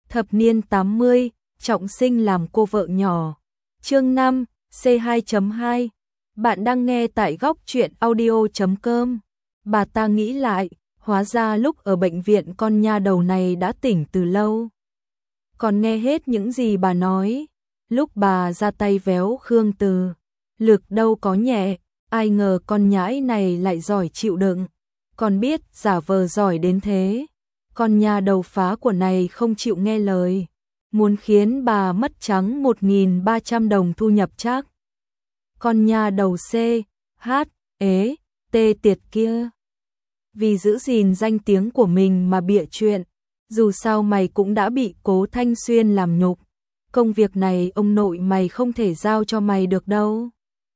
Thập niên 80, trọng sinh làm cô vợ nhỏ. Chương 5, C2.2. Bạn đang nghe tại góc truyện audio.com. Bà ta nghĩ lại, hóa ra lúc ở bệnh viện con nha đầu này đã tỉnh từ lâu. Còn nghe hết những gì bà nói. Lúc bà ra tay véo Khương Từ, lực đâu có nhẹ, ai ngờ con nhãi này lại giỏi chịu đựng. Còn biết giả vờ giỏi đến thế. Con nhà đầu phá của này không chịu nghe lời, muốn khiến bà mất trắng 1.300 đồng thu nhập chắc. Con nhà đầu C, H, ế, T tiệt kia. Vì giữ gìn danh tiếng của mình mà bịa chuyện, dù sao mày cũng đã bị Cố Thanh Xuyên làm nhục. Công việc này ông nội mày không thể giao cho mày được đâu.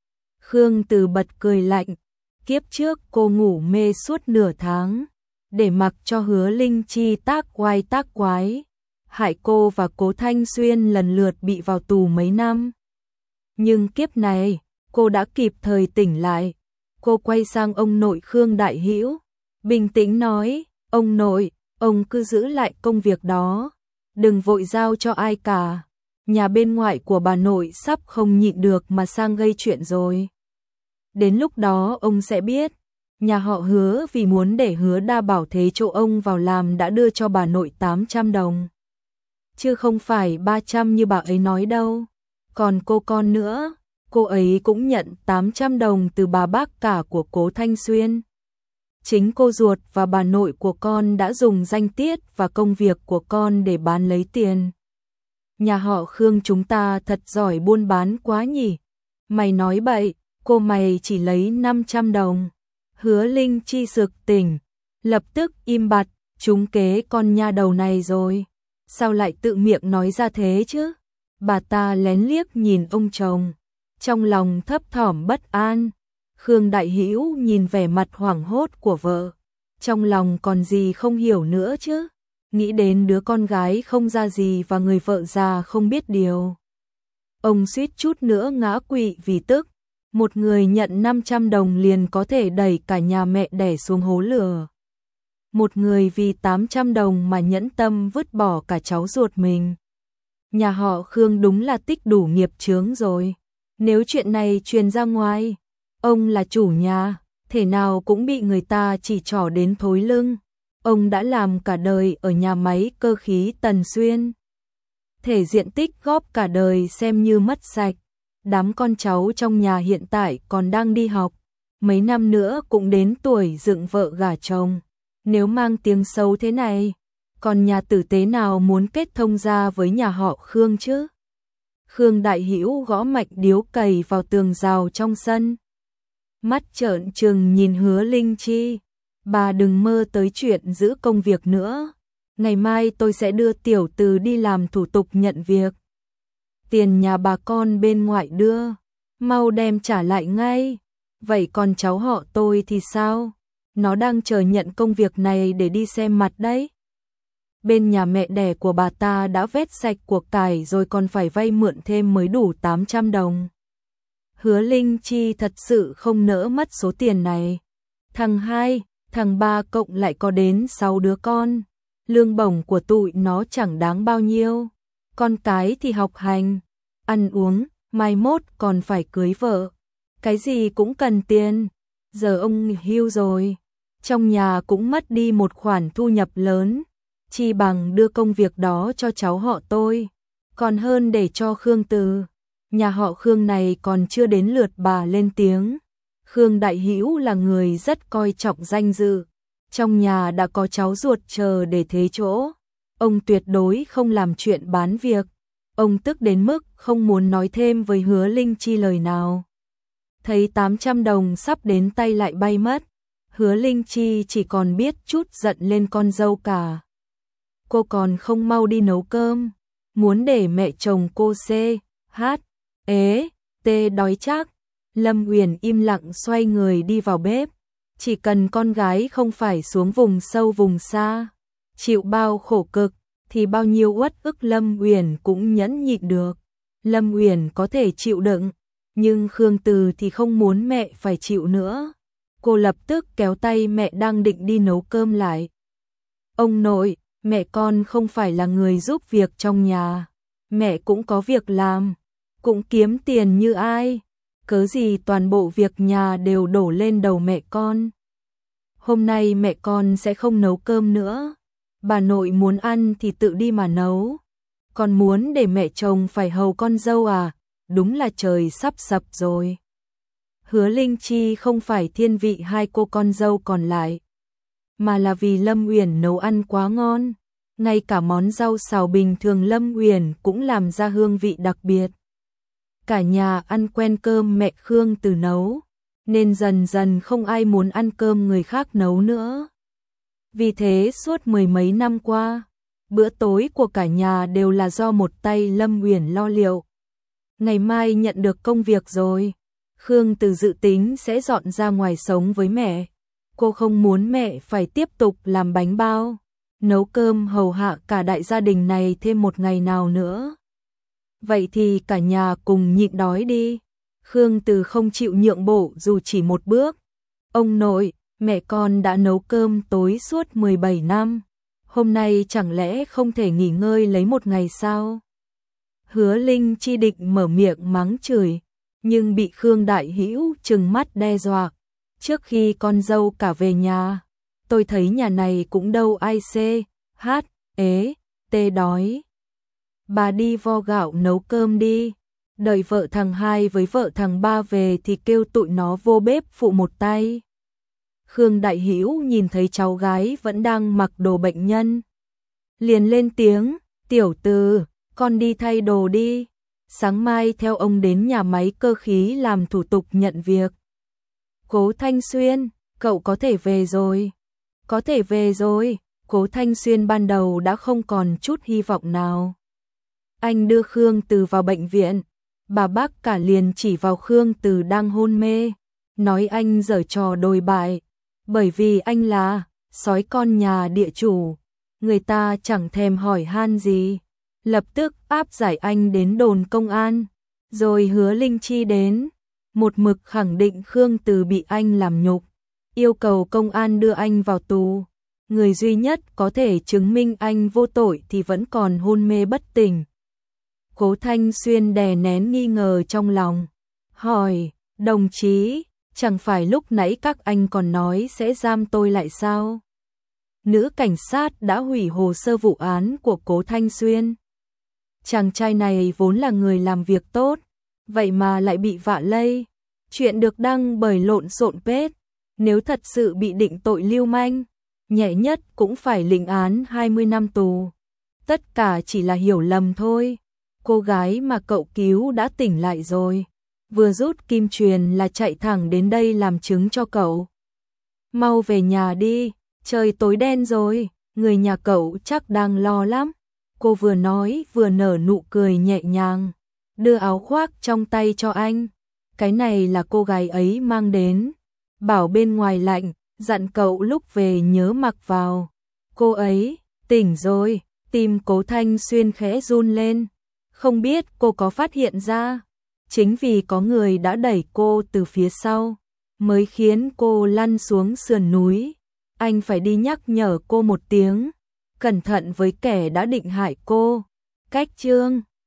Khương Từ bật cười lạnh, kiếp trước cô ngủ mê suốt nửa tháng, để mặc cho Hứa Linh Chi tác oai tác quái, hại cô và Cố Thanh Xuyên lần lượt bị vào tù mấy năm. Nhưng kiếp này, cô đã kịp thời tỉnh lại. Cô quay sang ông nội Khương Đại Hữu, bình tĩnh nói, ông nội, ông cứ giữ lại công việc đó, đừng vội giao cho ai cả. Nhà bên ngoại của bà nội sắp không nhịn được mà sang gây chuyện rồi. Đến lúc đó ông sẽ biết. Nhà họ Hứa vì muốn để Hứa Đa Bảo thế chỗ ông vào làm đã đưa cho bà nội 800 đồng. Chứ không phải 300 như bà ấy nói đâu. Còn cô con nữa, cô ấy cũng nhận 800 đồng từ bà bác cả của Cố Thanh Xuyên. Chính cô ruột và bà nội của con đã dùng danh tiết và công việc của con để bán lấy tiền. Nhà họ Khương chúng ta thật giỏi buôn bán quá nhỉ. Mày nói bậy, cô mày chỉ lấy 500 đồng. Hứa Linh Chi sực tỉnh, lập tức im bặt, trúng kế con nha đầu này rồi. Sao lại tự miệng nói ra thế chứ? Bà ta lén liếc nhìn ông chồng, trong lòng thấp thỏm bất an. Khương Đại Hữu nhìn vẻ mặt hoảng hốt của vợ, trong lòng còn gì không hiểu nữa chứ? Nghĩ đến đứa con gái không ra gì và người vợ già không biết điều. Ông suýt chút nữa ngã quỵ vì tức. Một người nhận 500 đồng liền có thể đẩy cả nhà mẹ đẻ xuống hố lửa. Một người vì 800 đồng mà nhẫn tâm vứt bỏ cả cháu ruột mình. Nhà họ Khương đúng là tích đủ nghiệp chướng rồi. Nếu chuyện này truyền ra ngoài, ông là chủ nhà, thể nào cũng bị người ta chỉ trỏ đến thối lưng. Ông đã làm cả đời ở nhà máy cơ khí Tần Xuyên. Thể diện tích góp cả đời xem như mất sạch. Đám con cháu trong nhà hiện tại còn đang đi học, mấy năm nữa cũng đến tuổi dựng vợ gả chồng. Nếu mang tiếng xấu thế này, còn nhà tử tế nào muốn kết thông gia với nhà họ Khương chứ? Khương Đại Hữu gõ mạnh điếu cày vào tường rào trong sân. Mắt trợn trừng nhìn Hứa Linh Chi. Bà đừng mơ tới chuyện giữ công việc nữa. Ngày mai tôi sẽ đưa tiểu từ đi làm thủ tục nhận việc. Tiền nhà bà con bên ngoại đưa, mau đem trả lại ngay. Vậy còn cháu họ tôi thì sao? Nó đang chờ nhận công việc này để đi xem mặt đấy. Bên nhà mẹ đẻ của bà ta đã vét sạch của cải rồi còn phải vay mượn thêm mới đủ 800 đồng. Hứa Linh Chi thật sự không nỡ mất số tiền này. Thằng 2, thằng 3 cộng lại có đến 6 đứa con. Lương bổng của tụi nó chẳng đáng bao nhiêu. Con cái thì học hành, ăn uống, mai mốt còn phải cưới vợ. Cái gì cũng cần tiền. Giờ ông hưu rồi, trong nhà cũng mất đi một khoản thu nhập lớn. Chi bằng đưa công việc đó cho cháu họ tôi, còn hơn để cho Khương Từ. Nhà họ Khương này còn chưa đến lượt bà lên tiếng. Khương Đại Hữu là người rất coi trọng danh dự. Trong nhà đã có cháu ruột chờ để thế chỗ. Ông tuyệt đối không làm chuyện bán việc. Ông tức đến mức không muốn nói thêm với Hứa Linh Chi lời nào. Thấy 800 đồng sắp đến tay lại bay mất. Hứa Linh Chi chỉ còn biết chút giận lên con dâu cả. Cô còn không mau đi nấu cơm. Muốn để mẹ chồng cô C, H, ế, T đói chắc. Lâm Uyển im lặng xoay người đi vào bếp. Chỉ cần con gái không phải xuống vùng sâu vùng xa, chịu bao khổ cực, thì bao nhiêu uất ức Lâm Uyển cũng nhẫn nhịn được. Lâm Uyển có thể chịu đựng, nhưng Khương Từ thì không muốn mẹ phải chịu nữa. Cô lập tức kéo tay mẹ đang định đi nấu cơm lại. Ông nội, Mẹ con không phải là người giúp việc trong nhà, mẹ cũng có việc làm, cũng kiếm tiền như ai, cớ gì toàn bộ việc nhà đều đổ lên đầu mẹ con. Hôm nay mẹ con sẽ không nấu cơm nữa, bà nội muốn ăn thì tự đi mà nấu. Con muốn để mẹ chồng phải hầu con dâu à, đúng là trời sắp sập rồi. Hứa Linh Chi không phải thiên vị hai cô con dâu còn lại, mà là vì Lâm Uyển nấu ăn quá ngon. Ngay cả món rau xào bình thường Lâm Uyển cũng làm ra hương vị đặc biệt. Cả nhà ăn quen cơm mẹ Khương Từ nấu, nên dần dần không ai muốn ăn cơm người khác nấu nữa. Vì thế suốt mười mấy năm qua, bữa tối của cả nhà đều là do một tay Lâm Uyển lo liệu. Ngày mai nhận được công việc rồi, Khương Từ dự tính sẽ dọn ra ngoài sống với mẹ. Cô không muốn mẹ phải tiếp tục làm bánh bao, nấu cơm hầu hạ cả đại gia đình này thêm một ngày nào nữa. Vậy thì cả nhà cùng nhịn đói đi. Khương Từ không chịu nhượng bộ dù chỉ một bước. Ông nội, mẹ con đã nấu cơm tối suốt 17 năm. Hôm nay chẳng lẽ không thể nghỉ ngơi lấy một ngày sao? Hứa Linh Chi định mở miệng mắng chửi, nhưng bị Khương Đại Hữu trừng mắt đe dọa. Trước khi con dâu cả về nhà, tôi thấy nhà này cũng đâu ai tê đói. Bà đi vo gạo nấu cơm đi, đợi vợ thằng hai với vợ thằng ba về thì kêu tụi nó vô bếp phụ một tay. Khương Đại Hữu nhìn thấy cháu gái vẫn đang mặc đồ bệnh nhân, liền lên tiếng, tiểu Từ, con đi thay đồ đi, sáng mai theo ông đến nhà máy cơ khí làm thủ tục nhận việc. Cố Thanh Xuyên, cậu có thể về rồi. Có thể về rồi, Cố Thanh Xuyên ban đầu đã không còn chút hy vọng nào. Anh đưa Khương Từ vào bệnh viện, bà bác cả liền chỉ vào Khương Từ đang hôn mê, nói anh giở trò đồi bại, bởi vì anh là sói con nhà địa chủ, người ta chẳng thèm hỏi han gì, lập tức áp giải anh đến đồn công an, rồi Hứa Linh Chi đến, một mực khẳng định Khương Từ bị anh làm nhục, yêu cầu công an đưa anh vào tù. Người duy nhất có thể chứng minh anh vô tội thì vẫn còn hôn mê bất tỉnh. Cố Thanh Xuyên đè nén nghi ngờ trong lòng, hỏi, đồng chí, chẳng phải lúc nãy các anh còn nói sẽ giam tôi lại sao? Nữ cảnh sát đã hủy hồ sơ vụ án của Cố Thanh Xuyên. Chàng trai này vốn là người làm việc tốt, vậy mà lại bị vạ lây. Chuyện được đăng bởi lộn xộn page, nếu thật sự bị định tội lưu manh, nhẹ nhất cũng phải lĩnh án 20 năm tù. Tất cả chỉ là hiểu lầm thôi. Cô gái mà cậu cứu đã tỉnh lại rồi, vừa rút kim truyền là chạy thẳng đến đây làm chứng cho cậu. Mau về nhà đi, trời tối đen rồi, người nhà cậu chắc đang lo lắm. Cô vừa nói vừa nở nụ cười nhẹ nhàng, đưa áo khoác trong tay cho anh. Cái này là cô gái ấy mang đến, bảo bên ngoài lạnh, dặn cậu lúc về nhớ mặc vào. Cô ấy tỉnh rồi, tim Cố Thanh Xuyên khẽ run lên. Không biết cô có phát hiện ra, chính vì có người đã đẩy cô từ phía sau, mới khiến cô lăn xuống sườn núi. Anh phải đi nhắc nhở cô một tiếng, cẩn thận với kẻ đã định hại cô. Cách chương